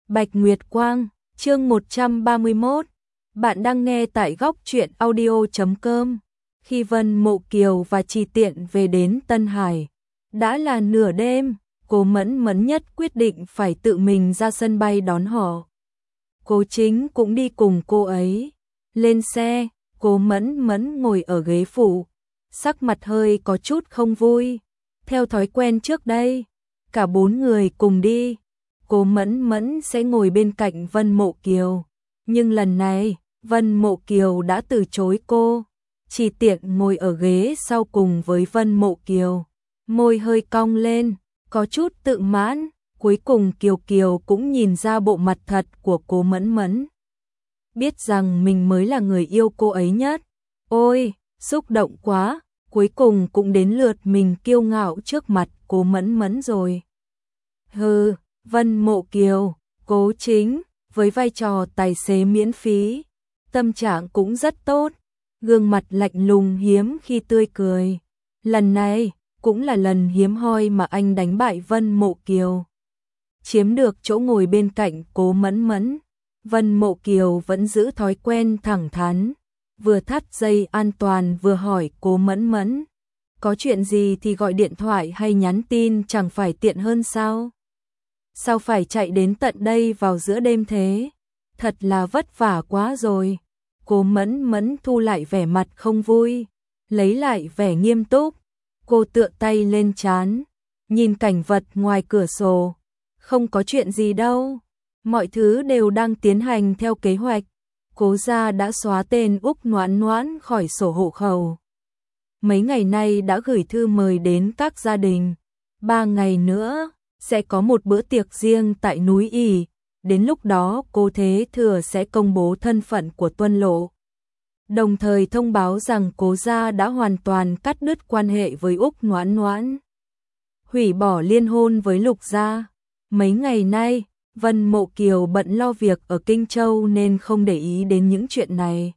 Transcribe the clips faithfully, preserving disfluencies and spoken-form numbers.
Bạch Nguyệt Quang, chương một trăm ba mươi mốt. Bạn đang nghe tại góc truyện audio chấm com. Khi Vân Mộ Kiều và Trì Tiện về đến Tân Hải, đã là nửa đêm, Cố Mẫn Mẫn nhất quyết định phải tự mình ra sân bay đón họ. Cố Chính cũng đi cùng cô ấy. Lên xe, Cố Mẫn Mẫn ngồi ở ghế phụ, sắc mặt hơi có chút không vui. Theo thói quen trước đây, cả bốn người cùng đi, Cố Mẫn Mẫn sẽ ngồi bên cạnh Vân Mộ Kiều. Nhưng lần này, Vân Mộ Kiều đã từ chối cô. Chỉ Tiện ngồi ở ghế sau cùng với Vân Mộ Kiều. Môi hơi cong lên, có chút tự mãn. Cuối cùng Kiều Kiều cũng nhìn ra bộ mặt thật của Cố Mẫn Mẫn. Biết rằng mình mới là người yêu cô ấy nhất. Ôi, xúc động quá, cuối cùng cũng đến lượt mình kiêu ngạo trước mặt Cố Mẫn Mẫn rồi. Hừ, Vân Mộ Kiều, Cố Chính, với vai trò tài xế miễn phí, tâm trạng cũng rất tốt, gương mặt lạnh lùng hiếm khi tươi cười. Lần này, cũng là lần hiếm hoi mà anh đánh bại Vân Mộ Kiều, chiếm được chỗ ngồi bên cạnh Cố Mẫn Mẫn. Vân Mộ Kiều vẫn giữ thói quen thẳng thắn, vừa thắt dây an toàn vừa hỏi Cố Mẫn Mẫn, có chuyện gì thì gọi điện thoại hay nhắn tin chẳng phải tiện hơn sao? Sao phải chạy đến tận đây vào giữa đêm thế? Thật là vất vả quá rồi. Cố Mẫn Mẫn thu lại vẻ mặt không vui, lấy lại vẻ nghiêm túc. Cô tựa tay lên trán, nhìn cảnh vật ngoài cửa sổ. Không có chuyện gì đâu, mọi thứ đều đang tiến hành theo kế hoạch. Cố gia đã xóa tên Úc Noãn Noãn khỏi sổ hộ khẩu. Mấy ngày nay đã gửi thư mời đến các gia đình. Ba ngày nữa sẽ có một bữa tiệc riêng tại núi ỉ. Đến lúc đó cô Thế Thừa sẽ công bố thân phận của Tuân Lộ, đồng thời thông báo rằng Cố gia đã hoàn toàn cắt đứt quan hệ với Úc Noãn Noãn, hủy bỏ liên hôn với Lục gia. Mấy ngày nay, Vân Mộ Kiều bận lo việc ở Kinh Châu nên không để ý đến những chuyện này.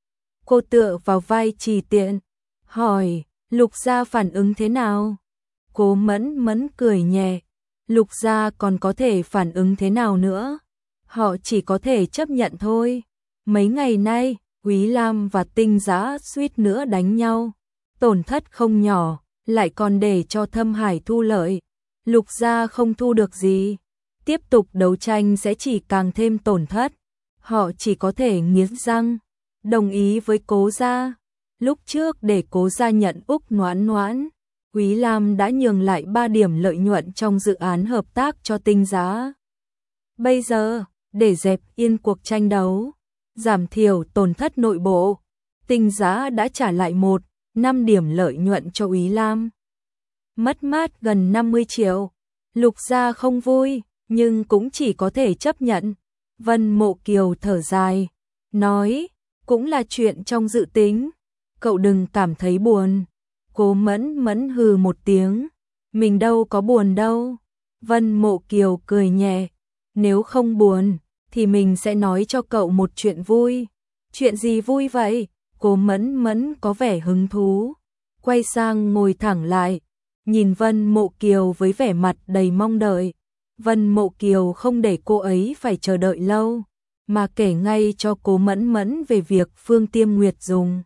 Cô tựa vào vai Trì Tiện, hỏi, Lục gia phản ứng thế nào? Cố Mẫn Mẫn cười nhẹ, Lục gia còn có thể phản ứng thế nào nữa? Họ chỉ có thể chấp nhận thôi. Mấy ngày nay, Quý Lam và Tinh Giã suýt nữa đánh nhau, tổn thất không nhỏ, lại còn để cho Thâm Hải thu lợi. Lục gia không thu được gì, tiếp tục đấu tranh sẽ chỉ càng thêm tổn thất. Họ chỉ có thể nghiến răng, đồng ý với Cố gia. Lúc trước để Cố gia nhận Úc Noãn Noãn, Quý Lam đã nhường lại ba điểm lợi nhuận trong dự án hợp tác cho Tinh Giã. Bây giờ, để dẹp yên cuộc tranh đấu, giảm thiểu tổn thất nội bộ, Tinh Giã đã trả lại một, năm điểm lợi nhuận cho Quý Lam. Mất mát gần năm mươi triệu, Lục gia không vui, nhưng cũng chỉ có thể chấp nhận. Vân Mộ Kiều thở dài, nói, cũng là chuyện trong dự tính, cậu đừng cảm thấy buồn. Cố Mẫn Mẫn hừ một tiếng, mình đâu có buồn đâu. Vân Mộ Kiều cười nhẹ, nếu không buồn, thì mình sẽ nói cho cậu một chuyện vui. Chuyện gì vui vậy? Cố Mẫn Mẫn có vẻ hứng thú, quay sang ngồi thẳng lại, nhìn Vân Mộ Kiều với vẻ mặt đầy mong đợi. Vân Mộ Kiều không để cô ấy phải chờ đợi lâu, mà kể ngay cho Cố Mẫn Mẫn về việc Phương Tiêm Nguyệt dùng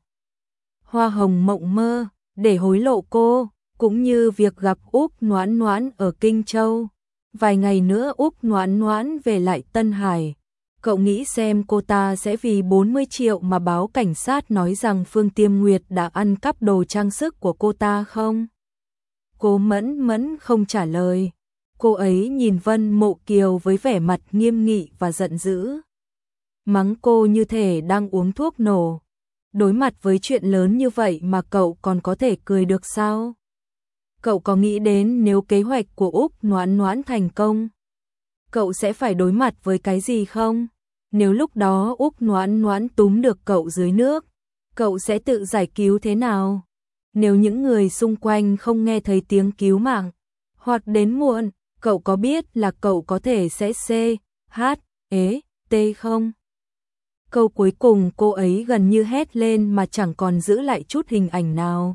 hoa hồng mộng mơ để hối lộ cô, cũng như việc gặp Úc Noãn Noãn ở Kinh Châu. Vài ngày nữa Úc Noãn Noãn về lại Tân Hải. Cậu nghĩ xem cô ta sẽ vì bốn mươi triệu mà báo cảnh sát nói rằng Phương Tiêm Nguyệt đã ăn cắp đồ trang sức của cô ta không? Cố Mẫn Mẫn không trả lời. Cô ấy nhìn Vân Mộ Kiều với vẻ mặt nghiêm nghị và giận dữ, mắng cô như thể đang uống thuốc nổ. Đối mặt với chuyện lớn như vậy mà cậu còn có thể cười được sao? Cậu có nghĩ đến nếu kế hoạch của Úc Noãn Noãn thành công, cậu sẽ phải đối mặt với cái gì không? Nếu lúc đó Úc Noãn Noãn túm được cậu dưới nước, cậu sẽ tự giải cứu thế nào? Nếu những người xung quanh không nghe thấy tiếng cứu mạng, hoặc đến muộn, cậu có biết là cậu có thể sẽ C, H, E, T không? Câu cuối cùng cô ấy gần như hét lên mà chẳng còn giữ lại chút hình ảnh nào.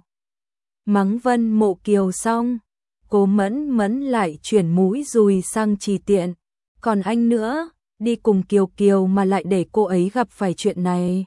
Mắng Vân Mộ Kiều xong, Cố Mẫn Mẫn lại chuyển mũi dùi sang Trì Tiện. Còn anh nữa, đi cùng Kiều Kiều mà lại để cô ấy gặp phải chuyện này.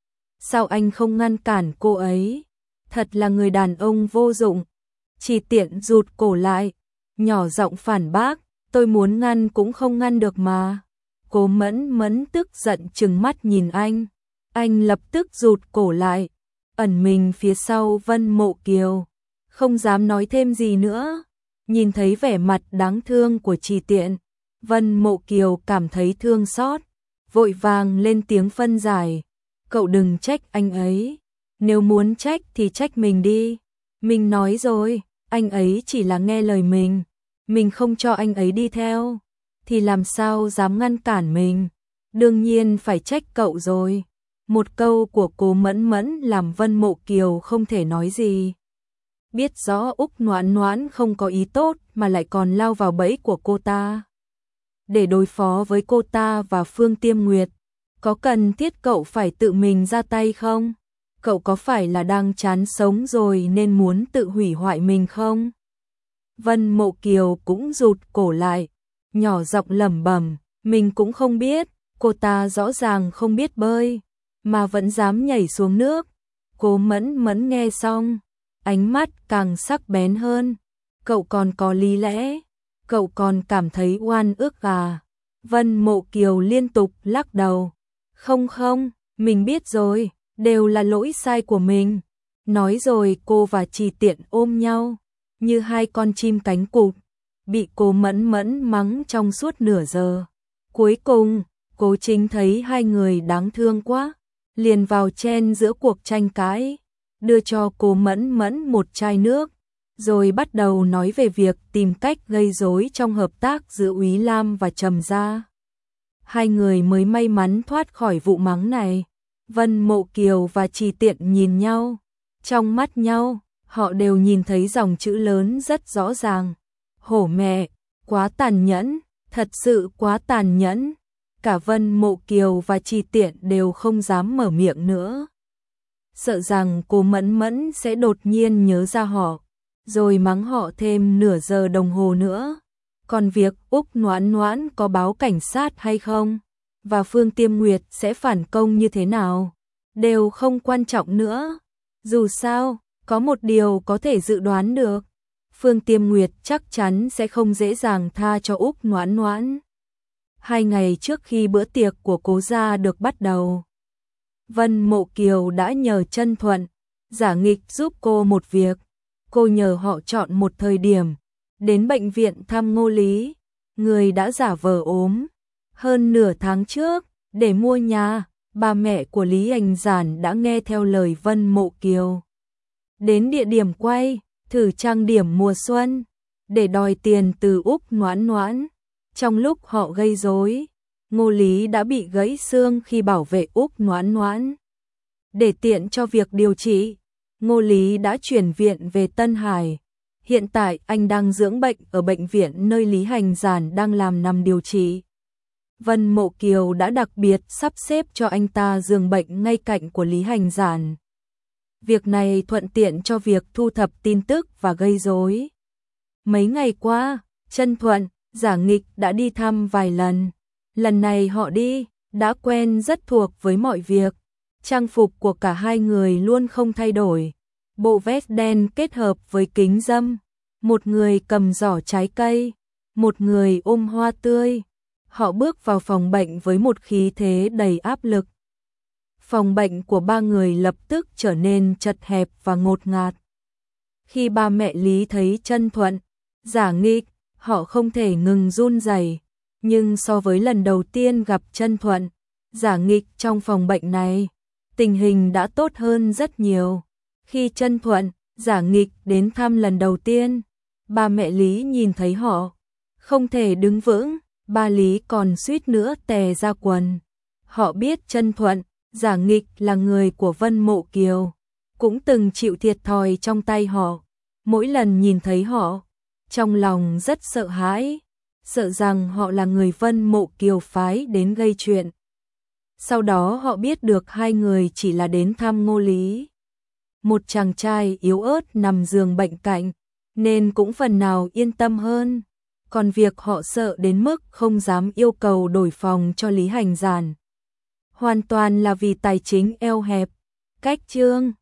Sao anh không ngăn cản cô ấy? Thật là người đàn ông vô dụng. Chỉ Tiện rụt cổ lại, nhỏ giọng phản bác, tôi muốn ngăn cũng không ngăn được mà. Cố Mẫn Mẫn tức giận trừng mắt nhìn anh. Anh lập tức rụt cổ lại, ẩn mình phía sau Vân Mộ Kiều, không dám nói thêm gì nữa. Nhìn thấy vẻ mặt đáng thương của Trì Tiện, Vân Mộ Kiều cảm thấy thương xót, vội vàng lên tiếng phân giải. Cậu đừng trách anh ấy, nếu muốn trách thì trách mình đi. Mình nói rồi, anh ấy chỉ là nghe lời mình, mình không cho anh ấy đi theo, thì làm sao dám ngăn cản mình. Đương nhiên phải trách cậu rồi. Một câu của Cố Mẫn Mẫn làm Vân Mộ Kiều không thể nói gì. Biết rõ Úc Noãn Noãn không có ý tốt mà lại còn lao vào bẫy của cô ta. Để đối phó với cô ta và Phương Tiêm Nguyệt, có cần thiết cậu phải tự mình ra tay không? Cậu có phải là đang chán sống rồi nên muốn tự hủy hoại mình không? Vân Mộ Kiều cũng rụt cổ lại, nhỏ giọng lẩm bẩm, mình cũng không biết, cô ta rõ ràng không biết bơi, mà vẫn dám nhảy xuống nước. Cố Mẫn Mẫn nghe xong, ánh mắt càng sắc bén hơn. Cậu còn có lý lẽ, cậu còn cảm thấy oan ức à? Vân Mộ Kiều liên tục lắc đầu. Không không, mình biết rồi, đều là lỗi sai của mình. Nói rồi cô và Trì Tiện ôm nhau, như hai con chim cánh cụt, bị Cố Mẫn Mẫn mắng trong suốt nửa giờ. Cuối cùng, Cố Chính thấy hai người đáng thương quá, liền vào chen giữa cuộc tranh cãi, đưa cho Cố Mẫn Mẫn một chai nước, rồi bắt đầu nói về việc tìm cách gây rối trong hợp tác giữa Úy Lam và Trầm gia. Hai người mới may mắn thoát khỏi vụ mắng này. Vân Mộ Kiều và Trì Tiện nhìn nhau, trong mắt nhau, họ đều nhìn thấy dòng chữ lớn rất rõ ràng. Hổ mẹ, quá tàn nhẫn, thật sự quá tàn nhẫn. Cả Vân Mộ Kiều và Trì Tiện đều không dám mở miệng nữa, sợ rằng Cố Mẫn Mẫn sẽ đột nhiên nhớ ra họ, rồi mắng họ thêm nửa giờ đồng hồ nữa. Còn việc Úc Noãn Noãn có báo cảnh sát hay không, và Phương Tiêm Nguyệt sẽ phản công như thế nào, đều không quan trọng nữa. Dù sao, có một điều có thể dự đoán được, Phương Tiêm Nguyệt chắc chắn sẽ không dễ dàng tha cho Úc Noãn Noãn. Hai ngày trước khi bữa tiệc của Cố gia được bắt đầu, Vân Mộ Kiều đã nhờ Trân Thuận, Giả Nghịch giúp cô một việc. Cô nhờ họ chọn một thời điểm, đến bệnh viện thăm Ngô Lý, người đã giả vờ ốm hơn nửa tháng trước, để mua nhà. Ba mẹ của Lý Anh Giản đã nghe theo lời Vân Mộ Kiều, đến địa điểm quay, thử trang điểm mùa xuân, để đòi tiền từ Úc Noãn Noãn. Trong lúc họ gây rối, Ngô Lý đã bị gãy xương khi bảo vệ Úc Noãn Noãn. Để tiện cho việc điều trị, Ngô Lý đã chuyển viện về Tân Hải. Hiện tại anh đang dưỡng bệnh ở bệnh viện nơi Lý Hành Giản đang làm nằm điều trị. Vân Mộ Kiều đã đặc biệt sắp xếp cho anh ta giường bệnh ngay cạnh của Lý Hành Giản. Việc này thuận tiện cho việc thu thập tin tức và gây rối. Mấy ngày qua, Trân Thuận, Giả Nghịch đã đi thăm vài lần. Lần này họ đi, đã quen rất thuộc với mọi việc. Trang phục của cả hai người luôn không thay đổi. Bộ vest đen kết hợp với kính râm. Một người cầm giỏ trái cây, một người ôm hoa tươi. Họ bước vào phòng bệnh với một khí thế đầy áp lực. Phòng bệnh của ba người lập tức trở nên chật hẹp và ngột ngạt. Khi ba mẹ Lý thấy Trân Thuận, Giả Nghịch, họ không thể ngừng run rẩy. Nhưng so với lần đầu tiên gặp Trân Thuận, Giả Nghịch trong phòng bệnh này, tình hình đã tốt hơn rất nhiều. Khi Trân Thuận, Giả Nghịch đến thăm lần đầu tiên, ba mẹ Lý nhìn thấy họ, không thể đứng vững, ba Lý còn suýt nữa tè ra quần. Họ biết Trân Thuận, Giả Nghịch là người của Vân Mộ Kiều, cũng từng chịu thiệt thòi trong tay họ. Mỗi lần nhìn thấy họ, trong lòng rất sợ hãi, sợ rằng họ là người Vân Mộ Kiều phái đến gây chuyện. Sau đó họ biết được hai người chỉ là đến thăm Ngô Lý. Một chàng trai yếu ớt nằm giường bệnh cạnh, nên cũng phần nào yên tâm hơn. còn việc họ sợ đến mức không dám yêu cầu đổi phòng cho Lý Hành Giản hoàn toàn là vì tài chính eo hẹp. Cách chương